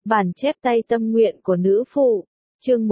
Bản chép tay tâm nguyện của nữ phụ, chương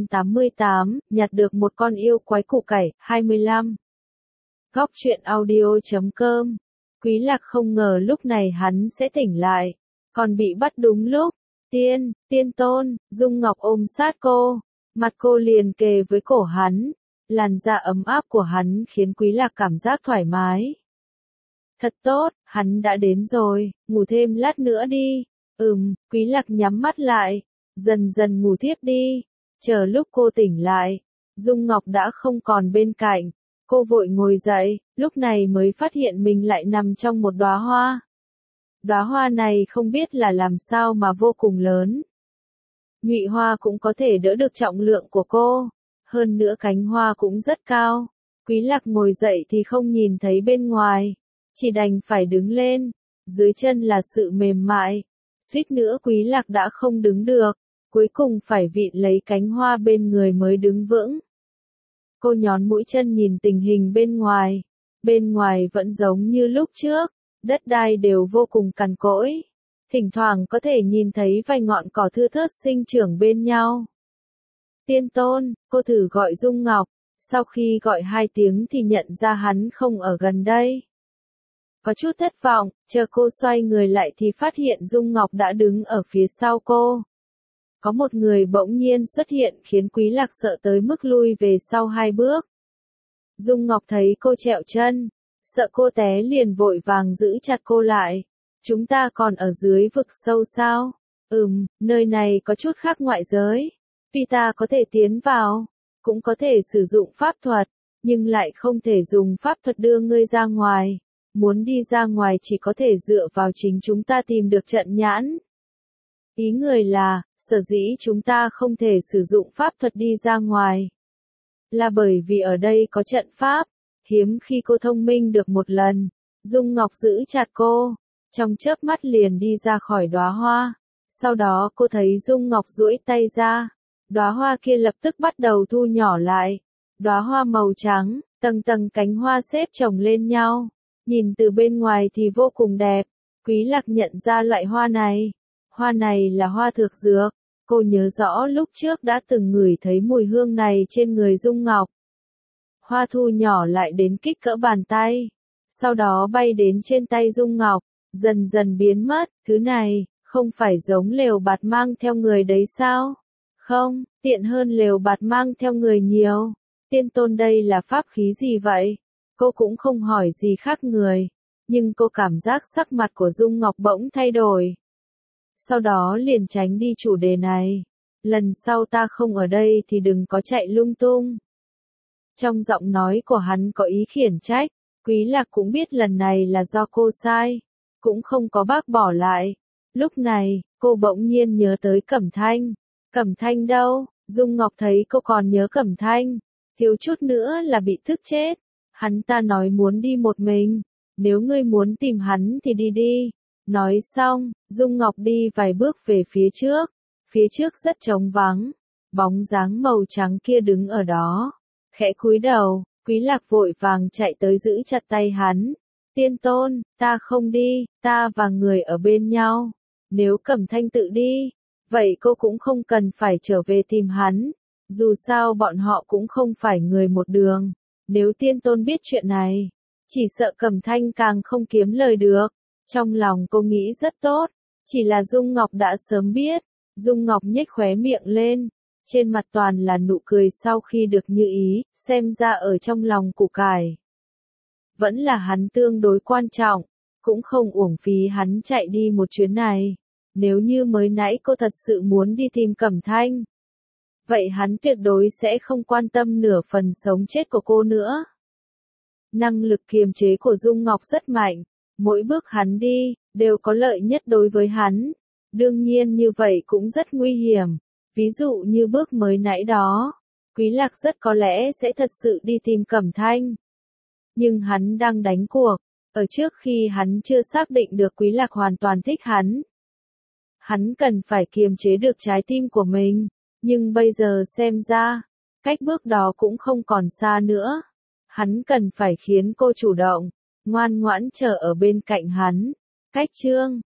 188, nhặt được một con yêu quái củ cải, 25. Góc truyện audio.com. Quý Lạc không ngờ lúc này hắn sẽ tỉnh lại, còn bị bắt đúng lúc. Tiên tôn, Dung Ngọc ôm sát cô, mặt cô liền kề với cổ hắn, làn da ấm áp của hắn khiến Quý Lạc cảm giác thoải mái. Thật tốt, hắn đã đến rồi, ngủ thêm lát nữa đi. Quý Lạc nhắm mắt lại, dần dần ngủ thiếp đi. Chờ lúc cô tỉnh lại, Dung Ngọc đã không còn bên cạnh. Cô vội ngồi dậy, lúc này mới phát hiện mình lại nằm trong một đóa hoa. Đóa hoa này không biết là làm sao mà vô cùng lớn. Nhụy hoa cũng có thể đỡ được trọng lượng của cô. Hơn nữa cánh hoa cũng rất cao. Quý Lạc ngồi dậy thì không nhìn thấy bên ngoài. Chỉ đành phải đứng lên. Dưới chân là sự mềm mại. Suýt nữa Quý Lạc đã không đứng được. Cuối cùng phải vịn lấy cánh hoa bên người mới đứng vững. Cô nhón mũi chân nhìn tình hình bên ngoài. Bên ngoài vẫn giống như lúc trước. Đất đai đều vô cùng cằn cỗi. Thỉnh thoảng có thể nhìn thấy vài ngọn cỏ thưa thớt sinh trưởng bên nhau. Tiên tôn, cô thử gọi Dung Ngọc. Sau khi gọi 2 tiếng thì nhận ra hắn không ở gần đây. Có chút thất vọng, chờ cô xoay người lại thì phát hiện Dung Ngọc đã đứng ở phía sau cô. Có một người bỗng nhiên xuất hiện khiến Quý Lạc sợ tới mức lui về sau 2 bước. Dung Ngọc thấy cô trẹo chân, sợ cô té liền vội vàng giữ chặt cô lại. Chúng ta còn ở dưới vực sâu sao? Nơi này có chút khác ngoại giới. Tuy ta có thể tiến vào, cũng có thể sử dụng pháp thuật, nhưng lại không thể dùng pháp thuật đưa ngươi ra ngoài. Muốn đi ra ngoài chỉ có thể dựa vào chính chúng ta tìm được trận nhãn. Ý người là, sở dĩ chúng ta không thể sử dụng pháp thuật đi ra ngoài. Là bởi vì ở đây có trận pháp. Hiếm khi cô thông minh được một lần. Dung Ngọc giữ chặt cô. Trong chớp mắt liền đi ra khỏi đóa hoa. Sau đó cô thấy Dung Ngọc duỗi tay ra. Đóa hoa kia lập tức bắt đầu thu nhỏ lại. Đóa hoa màu trắng, tầng tầng cánh hoa xếp chồng lên nhau. Nhìn từ bên ngoài thì vô cùng đẹp. Quý Lạc nhận ra loại hoa này. Hoa này là hoa thược dược. Cô nhớ rõ lúc trước đã từng ngửi thấy mùi hương này trên người Dung Ngọc. Hoa thu nhỏ lại đến kích cỡ bàn tay. Sau đó bay đến trên tay Dung Ngọc, dần dần biến mất. Thứ này, không phải giống lều bạt mang theo người đấy sao? Không, tiện hơn lều bạt mang theo người nhiều. Tiên tôn đây là pháp khí gì vậy? Cô cũng không hỏi gì khác người. Nhưng cô cảm giác sắc mặt của Dung Ngọc bỗng thay đổi. Sau đó liền tránh đi chủ đề này. Lần sau ta không ở đây thì đừng có chạy lung tung. Trong giọng nói của hắn có ý khiển trách. Quý Lạc cũng biết lần này là do cô sai. Cũng không có bác bỏ lại. Lúc này, cô bỗng nhiên nhớ tới Cẩm Thanh. Cẩm Thanh đâu? Dung Ngọc thấy cô còn nhớ Cẩm Thanh. Thiếu chút nữa là bị tức chết. Hắn ta nói muốn đi một mình. Nếu ngươi muốn tìm hắn thì đi đi. Nói xong, Dung Ngọc đi vài bước về phía trước. Phía trước rất trống vắng. Bóng dáng màu trắng kia đứng ở đó. Khẽ cúi đầu, Quý Lạc vội vàng chạy tới giữ chặt tay hắn. Tiên tôn, ta không đi, ta và người ở bên nhau. Nếu Cẩm Thanh tự đi, vậy cô cũng không cần phải trở về tìm hắn. Dù sao bọn họ cũng không phải người một đường. Nếu tiên tôn biết chuyện này, chỉ sợ Cẩm Thanh càng không kiếm lời được. Trong lòng cô nghĩ rất tốt, chỉ là Dung Ngọc đã sớm biết. Dung Ngọc nhếch khóe miệng lên. Trên mặt toàn là nụ cười sau khi được như ý, xem ra ở trong lòng củ cải. Vẫn là hắn tương đối quan trọng, cũng không uổng phí hắn chạy đi một chuyến này. Nếu như mới nãy cô thật sự muốn đi tìm Cẩm Thanh, vậy hắn tuyệt đối sẽ không quan tâm nửa phần sống chết của cô nữa. Năng lực kiềm chế của Dung Ngọc rất mạnh, mỗi bước hắn đi, đều có lợi nhất đối với hắn. Đương nhiên như vậy cũng rất nguy hiểm. Ví dụ như bước mới nãy đó, Quý Lạc rất có lẽ sẽ thật sự đi tìm Cẩm Thanh. Nhưng hắn đang đánh cuộc, ở trước khi hắn chưa xác định được Quý Lạc hoàn toàn thích hắn. Hắn cần phải kiềm chế được trái tim của mình, nhưng bây giờ xem ra, cách bước đó cũng không còn xa nữa. Hắn cần phải khiến cô chủ động, ngoan ngoãn chờ ở bên cạnh hắn. Cách chương